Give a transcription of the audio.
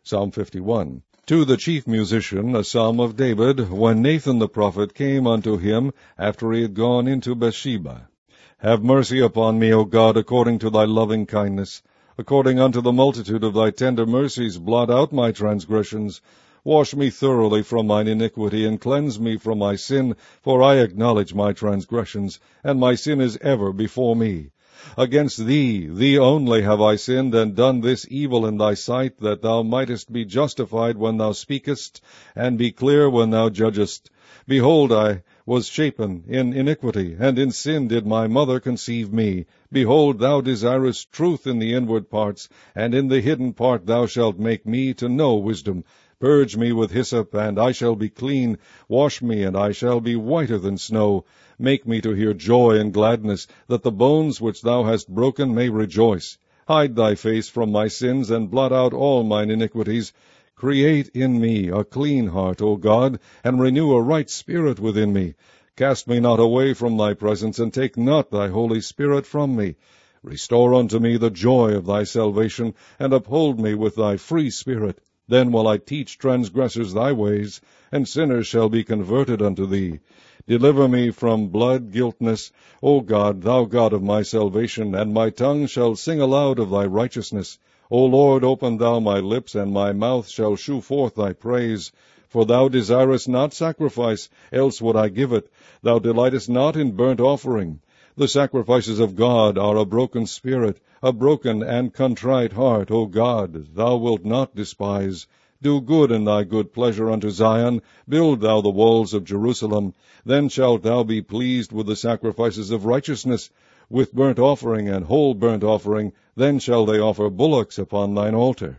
Psalm 51. To the chief musician, a psalm of David, when Nathan the prophet came unto him after he had gone into Bathsheba. Have mercy upon me, O God, according to thy loving kindness. According unto the multitude of thy tender mercies, blot out my transgressions. Wash me thoroughly from mine iniquity, and cleanse me from my sin, for I acknowledge my transgressions, and my sin is ever before me. Against thee, thee only, have I sinned, and done this evil in thy sight, that thou mightest be justified when thou speakest, and be clear when thou judgest. Behold, I was shapen in iniquity, and in sin did my mother conceive me. Behold, thou desirest truth in the inward parts, and in the hidden part thou shalt make me to know wisdom. Purge me with hyssop, and I shall be clean. Wash me, and I shall be whiter than snow. Make me to hear joy and gladness, that the bones which thou hast broken may rejoice. Hide thy face from my sins, and blot out all mine iniquities. Create in me a clean heart, O God, and renew a right spirit within me. Cast me not away from thy presence, and take not thy Holy Spirit from me. Restore unto me the joy of thy salvation, and uphold me with thy free spirit. Then will I teach transgressors thy ways, and sinners shall be converted unto thee. Deliver me from blood guiltness, O God, thou God of my salvation, and my tongue shall sing aloud of thy righteousness. O Lord, open thou my lips, and my mouth shall shew forth thy praise. For thou desirest not sacrifice, else would I give it. Thou delightest not in burnt offering. The sacrifices of God are a broken spirit, a broken and contrite heart, O God, thou wilt not despise. Do good in thy good pleasure unto Zion. Build thou the walls of Jerusalem. Then shalt thou be pleased with the sacrifices of righteousness, with burnt offering and whole burnt offering. Then shall they offer bullocks upon thine altar.